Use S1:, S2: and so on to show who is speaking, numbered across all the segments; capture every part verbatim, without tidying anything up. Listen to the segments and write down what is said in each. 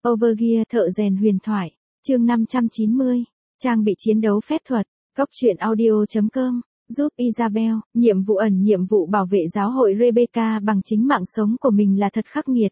S1: Overgear thợ rèn huyền thoại, chương năm trăm chín mươi, trang bị chiến đấu phép thuật, góc truyện audio chấm com, giúp Isabel, nhiệm vụ ẩn nhiệm vụ bảo vệ giáo hội Rebecca bằng chính mạng sống của mình là thật khắc nghiệt.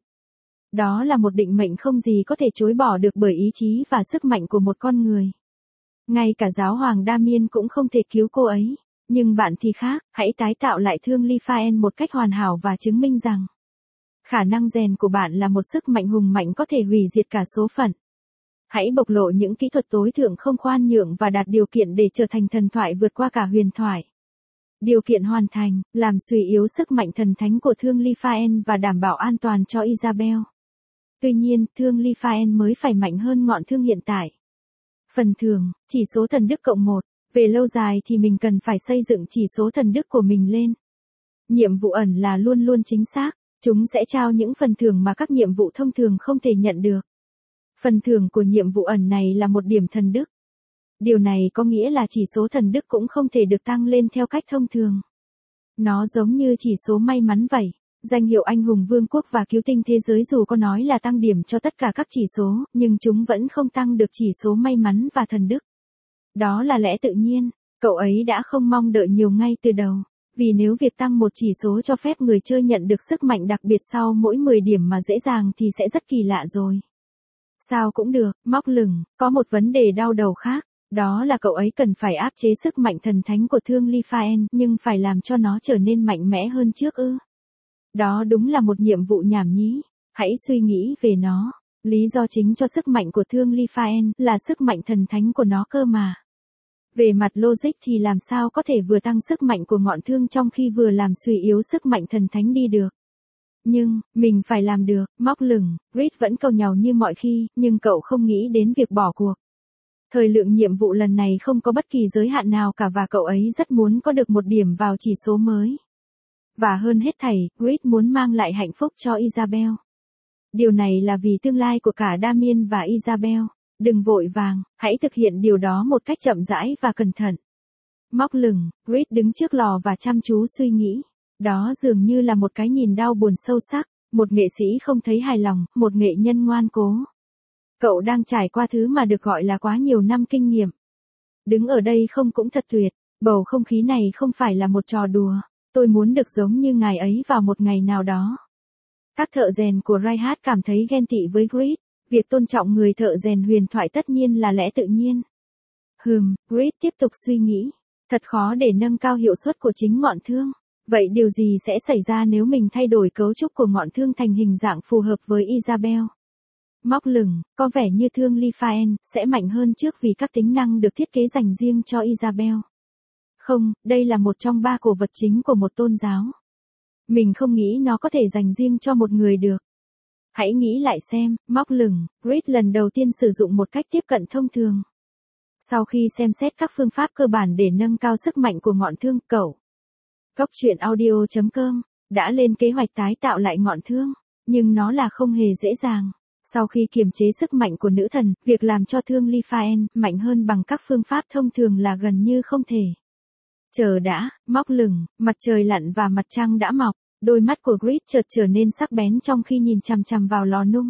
S1: Đó là một định mệnh không gì có thể chối bỏ được bởi ý chí và sức mạnh của một con người. Ngay cả giáo hoàng Damien cũng không thể cứu cô ấy. Nhưng bạn thì khác, hãy tái tạo lại thương Lifaen một cách hoàn hảo và chứng minh rằng khả năng rèn của bạn là một sức mạnh hùng mạnh có thể hủy diệt cả số phận. Hãy bộc lộ những kỹ thuật tối thượng không khoan nhượng và đạt điều kiện để trở thành thần thoại vượt qua cả huyền thoại. Điều kiện hoàn thành, làm suy yếu sức mạnh thần thánh của thương Lifaen và đảm bảo an toàn cho Isabel. Tuy nhiên, thương Lifaen mới phải mạnh hơn ngọn thương hiện tại. Phần thưởng, chỉ số thần đức cộng một. Về lâu dài thì mình cần phải xây dựng chỉ số thần đức của mình lên. Nhiệm vụ ẩn là luôn luôn chính xác, chúng sẽ trao những phần thưởng mà các nhiệm vụ thông thường không thể nhận được. Phần thưởng của nhiệm vụ ẩn này là một điểm thần đức. Điều này có nghĩa là chỉ số thần đức cũng không thể được tăng lên theo cách thông thường. Nó giống như chỉ số may mắn vậy. Danh hiệu anh hùng vương quốc và cứu tinh thế giới dù có nói là tăng điểm cho tất cả các chỉ số, nhưng chúng vẫn không tăng được chỉ số may mắn và thần đức. Đó là lẽ tự nhiên, cậu ấy đã không mong đợi nhiều ngay từ đầu, vì nếu việc tăng một chỉ số cho phép người chơi nhận được sức mạnh đặc biệt sau mỗi mười điểm mà dễ dàng thì sẽ rất kỳ lạ rồi. Sao cũng được, móc lửng, có một vấn đề đau đầu khác, đó là cậu ấy cần phải áp chế sức mạnh thần thánh của thương Lifaen nhưng phải làm cho nó trở nên mạnh mẽ hơn trước ư. Đó đúng là một nhiệm vụ nhảm nhí, hãy suy nghĩ về nó. Lý do chính cho sức mạnh của thương Lifaen là sức mạnh thần thánh của nó cơ mà. Về mặt logic thì làm sao có thể vừa tăng sức mạnh của ngọn thương trong khi vừa làm suy yếu sức mạnh thần thánh đi được. Nhưng, mình phải làm được, móc lửng, Reed vẫn cầu nhàu như mọi khi, nhưng cậu không nghĩ đến việc bỏ cuộc. Thời lượng nhiệm vụ lần này không có bất kỳ giới hạn nào cả và cậu ấy rất muốn có được một điểm vào chỉ số mới. Và hơn hết thảy, Reed muốn mang lại hạnh phúc cho Isabel. Điều này là vì tương lai của cả Damien và Isabel. Đừng vội vàng, hãy thực hiện điều đó một cách chậm rãi và cẩn thận. Móc lửng, Reed đứng trước lò và chăm chú suy nghĩ. Đó dường như là một cái nhìn đau buồn sâu sắc, một nghệ sĩ không thấy hài lòng, một nghệ nhân ngoan cố. Cậu đang trải qua thứ mà được gọi là quá nhiều năm kinh nghiệm. Đứng ở đây không cũng thật tuyệt, bầu không khí này không phải là một trò đùa, tôi muốn được giống như ngài ấy vào một ngày nào đó. Các thợ rèn của Reinhardt cảm thấy ghen tị với Reed. Việc tôn trọng người thợ rèn huyền thoại tất nhiên là lẽ tự nhiên. Hừm, Reed tiếp tục suy nghĩ. Thật khó để nâng cao hiệu suất của chính ngọn thương. Vậy điều gì sẽ xảy ra nếu mình thay đổi cấu trúc của ngọn thương thành hình dạng phù hợp với Isabel? Móc lửng, có vẻ như thương Lifaen sẽ mạnh hơn trước vì các tính năng được thiết kế dành riêng cho Isabel. Không, đây là một trong ba cổ vật chính của một tôn giáo. Mình không nghĩ nó có thể dành riêng cho một người được. Hãy nghĩ lại xem, móc lửng, Reed lần đầu tiên sử dụng một cách tiếp cận thông thường. Sau khi xem xét các phương pháp cơ bản để nâng cao sức mạnh của ngọn thương, cậu, góc truyện audio chấm com, đã lên kế hoạch tái tạo lại ngọn thương, nhưng nó là không hề dễ dàng. Sau khi kiềm chế sức mạnh của nữ thần, việc làm cho thương Lifaen mạnh hơn bằng các phương pháp thông thường là gần như không thể. Chờ đã, móc lửng, mặt trời lặn và mặt trăng đã mọc. Đôi mắt của Reed chợt trở nên sắc bén trong khi nhìn chằm chằm vào lò nung.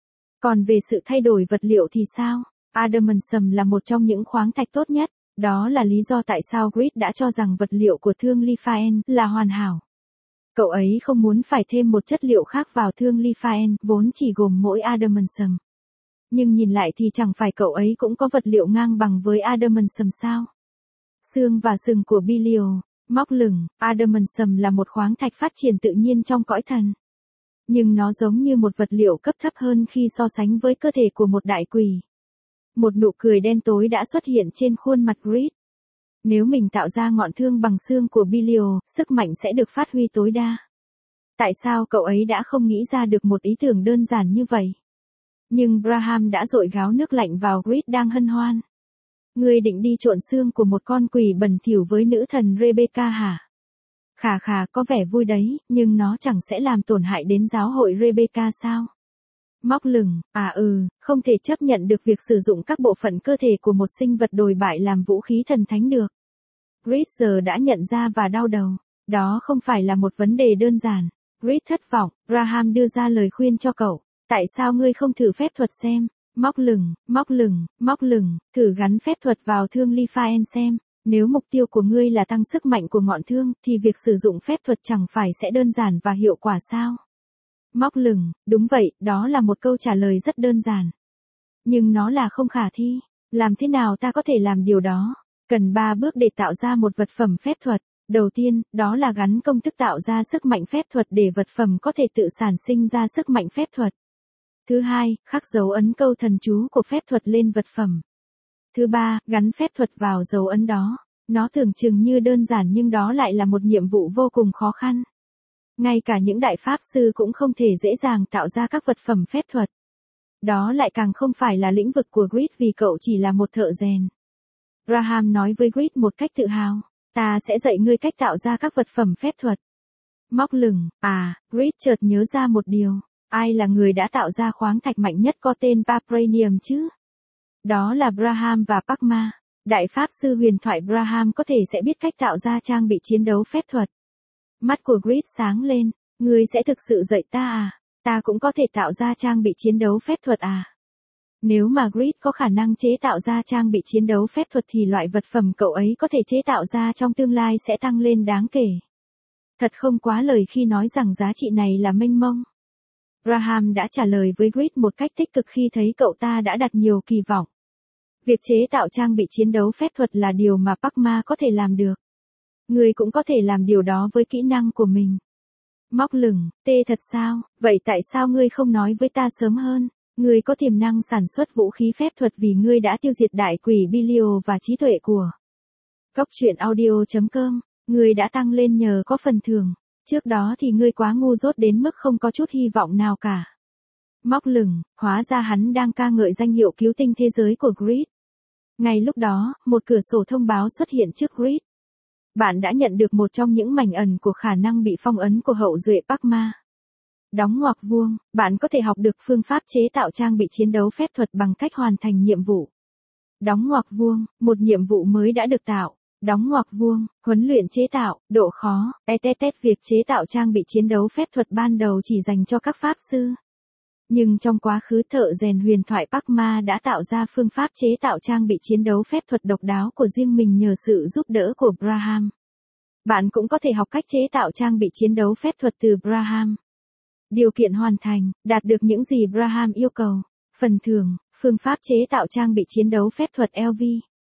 S1: Còn về sự thay đổi vật liệu thì sao? Adamantium là một trong những khoáng thạch tốt nhất. Đó là lý do tại sao Reed đã cho rằng vật liệu của thương Lifaen là hoàn hảo. Cậu ấy không muốn phải thêm một chất liệu khác vào thương Lifaen, vốn chỉ gồm mỗi Adamantium. Nhưng nhìn lại thì chẳng phải cậu ấy cũng có vật liệu ngang bằng với Adamantium sao? Xương và sừng của Belial. Móc lửng, Adamantium là một khoáng thạch phát triển tự nhiên trong cõi thần. Nhưng nó giống như một vật liệu cấp thấp hơn khi so sánh với cơ thể của một đại quỷ. Một nụ cười đen tối đã xuất hiện trên khuôn mặt Reed. Nếu mình tạo ra ngọn thương bằng xương của Belial, sức mạnh sẽ được phát huy tối đa. Tại sao cậu ấy đã không nghĩ ra được một ý tưởng đơn giản như vậy? Nhưng Braham đã dội gáo nước lạnh vào Reed đang hân hoan. Ngươi định đi trộn xương của một con quỷ bẩn thỉu với nữ thần Rebecca hả? Khà khà, có vẻ vui đấy, nhưng nó chẳng sẽ làm tổn hại đến giáo hội Rebecca sao? Móc lửng, à ừ, không thể chấp nhận được việc sử dụng các bộ phận cơ thể của một sinh vật đồi bại làm vũ khí thần thánh được. Reed giờ đã nhận ra và đau đầu. Đó không phải là một vấn đề đơn giản. Reed thất vọng, Graham đưa ra lời khuyên cho cậu. Tại sao ngươi không thử phép thuật xem? Móc lửng, móc lửng, móc lửng, thử gắn phép thuật vào thương Lifaen xem. Nếu mục tiêu của ngươi là tăng sức mạnh của ngọn thương, thì việc sử dụng phép thuật chẳng phải sẽ đơn giản và hiệu quả sao? Móc lửng, đúng vậy, đó là một câu trả lời rất đơn giản. Nhưng nó là không khả thi. Làm thế nào ta có thể làm điều đó? Cần ba bước để tạo ra một vật phẩm phép thuật. Đầu tiên, đó là gắn công thức tạo ra sức mạnh phép thuật để vật phẩm có thể tự sản sinh ra sức mạnh phép thuật. Thứ hai, khắc dấu ấn câu thần chú của phép thuật lên vật phẩm. Thứ ba, gắn phép thuật vào dấu ấn đó. Nó tưởng chừng như đơn giản nhưng đó lại là một nhiệm vụ vô cùng khó khăn. Ngay cả những đại pháp sư cũng không thể dễ dàng tạo ra các vật phẩm phép thuật. Đó lại càng không phải là lĩnh vực của Grid vì cậu chỉ là một thợ rèn. Graham nói với Grid một cách tự hào, ta sẽ dạy ngươi cách tạo ra các vật phẩm phép thuật. Móc lửng, à, Grid chợt nhớ ra một điều, ai là người đã tạo ra khoáng thạch mạnh nhất có tên Vibranium chứ? Đó là Braham và Pakma. Đại pháp sư huyền thoại Braham có thể sẽ biết cách tạo ra trang bị chiến đấu phép thuật. Mắt của Grid sáng lên, ngươi sẽ thực sự dạy ta à? Ta cũng có thể tạo ra trang bị chiến đấu phép thuật à? Nếu mà Grid có khả năng chế tạo ra trang bị chiến đấu phép thuật thì loại vật phẩm cậu ấy có thể chế tạo ra trong tương lai sẽ tăng lên đáng kể. Thật không quá lời khi nói rằng giá trị này là mênh mông. Graham đã trả lời với Grid một cách tích cực khi thấy cậu ta đã đặt nhiều kỳ vọng. Việc chế tạo trang bị chiến đấu phép thuật là điều mà Pakma có thể làm được. Ngươi cũng có thể làm điều đó với kỹ năng của mình. Móc lửng, tê thật sao? Vậy tại sao ngươi không nói với ta sớm hơn? Ngươi có tiềm năng sản xuất vũ khí phép thuật vì ngươi đã tiêu diệt đại quỷ Belial và trí tuệ của Cốc truyện audio chấm com. Ngươi đã tăng lên nhờ có phần thưởng. Trước đó thì ngươi quá ngu dốt đến mức không có chút hy vọng nào cả. Móc lửng, hóa ra hắn đang ca ngợi danh hiệu cứu tinh thế giới của Grid. Ngay lúc đó, một cửa sổ thông báo xuất hiện trước Grid. Bạn đã nhận được một trong những mảnh ẩn của khả năng bị phong ấn của hậu duệ Pakma. Đóng ngoặc vuông, bạn có thể học được phương pháp chế tạo trang bị chiến đấu phép thuật bằng cách hoàn thành nhiệm vụ. Đóng ngoặc vuông, một nhiệm vụ mới đã được tạo. Đóng ngoặc vuông, huấn luyện chế tạo, độ khó, tét tét tét việc chế tạo trang bị chiến đấu phép thuật ban đầu chỉ dành cho các pháp sư. Nhưng trong quá khứ thợ rèn huyền thoại Pakma đã tạo ra phương pháp chế tạo trang bị chiến đấu phép thuật độc đáo của riêng mình nhờ sự giúp đỡ của Braham. Bạn cũng có thể học cách chế tạo trang bị chiến đấu phép thuật từ Braham. Điều kiện hoàn thành, đạt được những gì Braham yêu cầu. Phần thưởng, phương pháp chế tạo trang bị chiến đấu phép thuật lờ vê.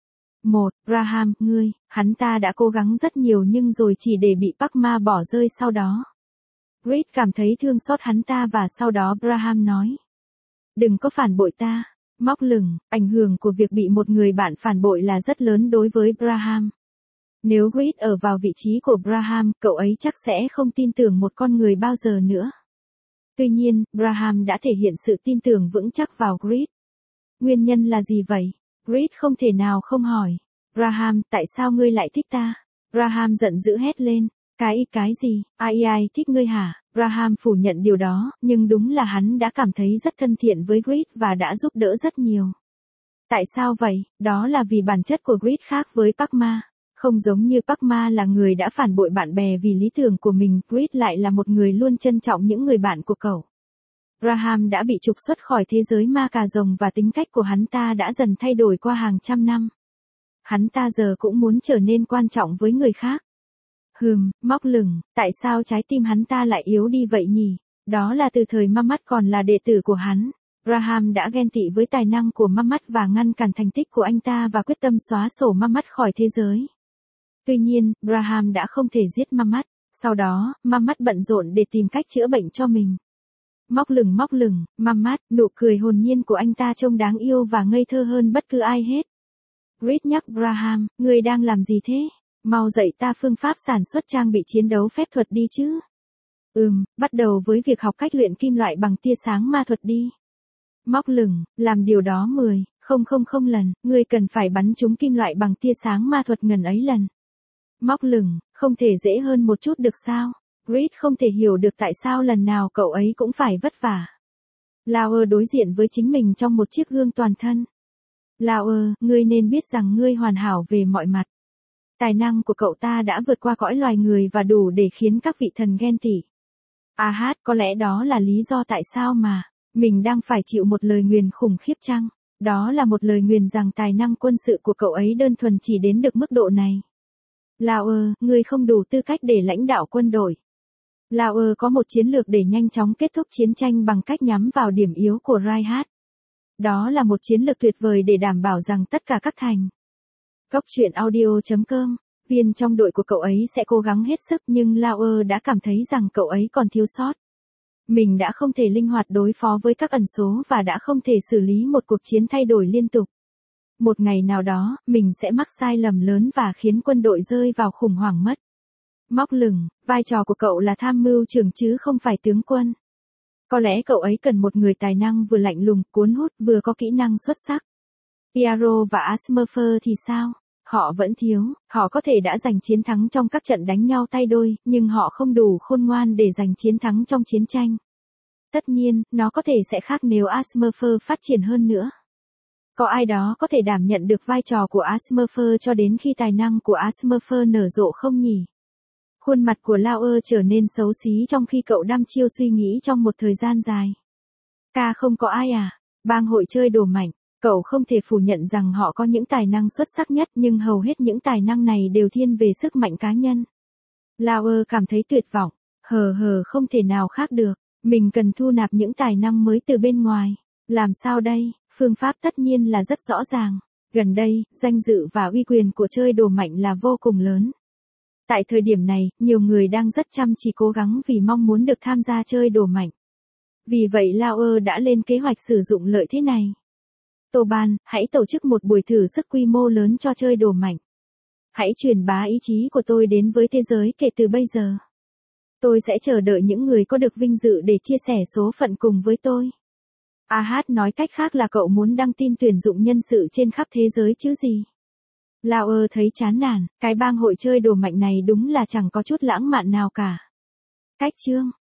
S1: một. Braham, ngươi, hắn ta đã cố gắng rất nhiều nhưng rồi chỉ để bị Pakma bỏ rơi sau đó. Grid cảm thấy thương xót hắn ta và sau đó Braham nói. Đừng có phản bội ta. Móc lửng, ảnh hưởng của việc bị một người bạn phản bội là rất lớn đối với Braham. Nếu Grid ở vào vị trí của Braham, cậu ấy chắc sẽ không tin tưởng một con người bao giờ nữa. Tuy nhiên, Braham đã thể hiện sự tin tưởng vững chắc vào Grid. Nguyên nhân là gì vậy? Grid không thể nào không hỏi. Braham, tại sao ngươi lại thích ta? Braham giận dữ hét lên. Cái cái gì? Ai ai thích ngươi hả? Braham phủ nhận điều đó, nhưng đúng là hắn đã cảm thấy rất thân thiện với Grid và đã giúp đỡ rất nhiều. Tại sao vậy? Đó là vì bản chất của Grid khác với Pakma. Không giống như Pakma là người đã phản bội bạn bè vì lý tưởng của mình, Grid lại là một người luôn trân trọng những người bạn của cậu. Braham đã bị trục xuất khỏi thế giới ma cà rồng và tính cách của hắn ta đã dần thay đổi qua hàng trăm năm. Hắn ta giờ cũng muốn trở nên quan trọng với người khác. Hừm, móc lửng, tại sao trái tim hắn ta lại yếu đi vậy nhỉ? Đó là từ thời Mamat còn là đệ tử của hắn. Braham đã ghen tị với tài năng của Mamat và ngăn cản thành tích của anh ta và quyết tâm xóa sổ Mamat khỏi thế giới. Tuy nhiên, Braham đã không thể giết Mamat. Sau đó, Mamat bận rộn để tìm cách chữa bệnh cho mình. Móc lửng móc lửng, Mamat, nụ cười hồn nhiên của anh ta trông đáng yêu và ngây thơ hơn bất cứ ai hết. Grid nhắc Braham, ngươi đang làm gì thế? Mau dạy ta phương pháp sản xuất trang bị chiến đấu phép thuật đi chứ. Ừm, bắt đầu với việc học cách luyện kim loại bằng tia sáng ma thuật đi. Móc lửng, làm điều đó mười, không không không lần, ngươi cần phải bắn trúng kim loại bằng tia sáng ma thuật ngần ấy lần. Móc lửng, không thể dễ hơn một chút được sao? Grid không thể hiểu được tại sao lần nào cậu ấy cũng phải vất vả. Lauer đối diện với chính mình trong một chiếc gương toàn thân. Lauer, ngươi nên biết rằng ngươi hoàn hảo về mọi mặt. Tài năng của cậu ta đã vượt qua cõi loài người và đủ để khiến các vị thần ghen tị. À hát, có lẽ đó là lý do tại sao mà Mình đang phải chịu một lời nguyền khủng khiếp chăng? Đó là một lời nguyền rằng tài năng quân sự của cậu ấy đơn thuần chỉ đến được mức độ này. Lauer, ngươi không đủ tư cách để lãnh đạo quân đội. Lauer có một chiến lược để nhanh chóng kết thúc chiến tranh bằng cách nhắm vào điểm yếu của Reinhardt. Đó là một chiến lược tuyệt vời để đảm bảo rằng tất cả các thành. Góc truyện audio chấm com, viên trong đội của cậu ấy sẽ cố gắng hết sức nhưng Lauer đã cảm thấy rằng cậu ấy còn thiếu sót. Mình đã không thể linh hoạt đối phó với các ẩn số và đã không thể xử lý một cuộc chiến thay đổi liên tục. Một ngày nào đó, mình sẽ mắc sai lầm lớn và khiến quân đội rơi vào khủng hoảng mất. Móc lửng, vai trò của cậu là tham mưu trưởng chứ không phải tướng quân. Có lẽ cậu ấy cần một người tài năng vừa lạnh lùng, cuốn hút, vừa có kỹ năng xuất sắc. Piero và Asmerfer thì sao? Họ vẫn thiếu, họ có thể đã giành chiến thắng trong các trận đánh nhau tay đôi, nhưng họ không đủ khôn ngoan để giành chiến thắng trong chiến tranh. Tất nhiên, nó có thể sẽ khác nếu Asmerfer phát triển hơn nữa. Có ai đó có thể đảm nhận được vai trò của Asmerfer cho đến khi tài năng của Asmerfer nở rộ không nhỉ? Khuôn mặt của Lauer trở nên xấu xí trong khi cậu đăm chiêu suy nghĩ trong một thời gian dài. Ca không có ai à? Bang hội chơi đồ mạnh. Cậu không thể phủ nhận rằng họ có những tài năng xuất sắc nhất nhưng hầu hết những tài năng này đều thiên về sức mạnh cá nhân. Lauer cảm thấy tuyệt vọng. Hờ hờ không thể nào khác được. Mình cần thu nạp những tài năng mới từ bên ngoài. Làm sao đây? Phương pháp tất nhiên là rất rõ ràng. Gần đây, danh dự và uy quyền của chơi đồ mạnh là vô cùng lớn. Tại thời điểm này, nhiều người đang rất chăm chỉ cố gắng vì mong muốn được tham gia chơi đồ mạnh. Vì vậy Lauer đã lên kế hoạch sử dụng lợi thế này. Tô Ban, hãy tổ chức một buổi thử sức quy mô lớn cho chơi đồ mạnh. Hãy truyền bá ý chí của tôi đến với thế giới kể từ bây giờ. Tôi sẽ chờ đợi những người có được vinh dự để chia sẻ số phận cùng với tôi. a hát nói cách khác là cậu muốn đăng tin tuyển dụng nhân sự trên khắp thế giới chứ gì. Lauer thấy chán nản, cái bang hội chơi đồ mạnh này đúng là chẳng có chút lãng mạn nào cả. Cách chương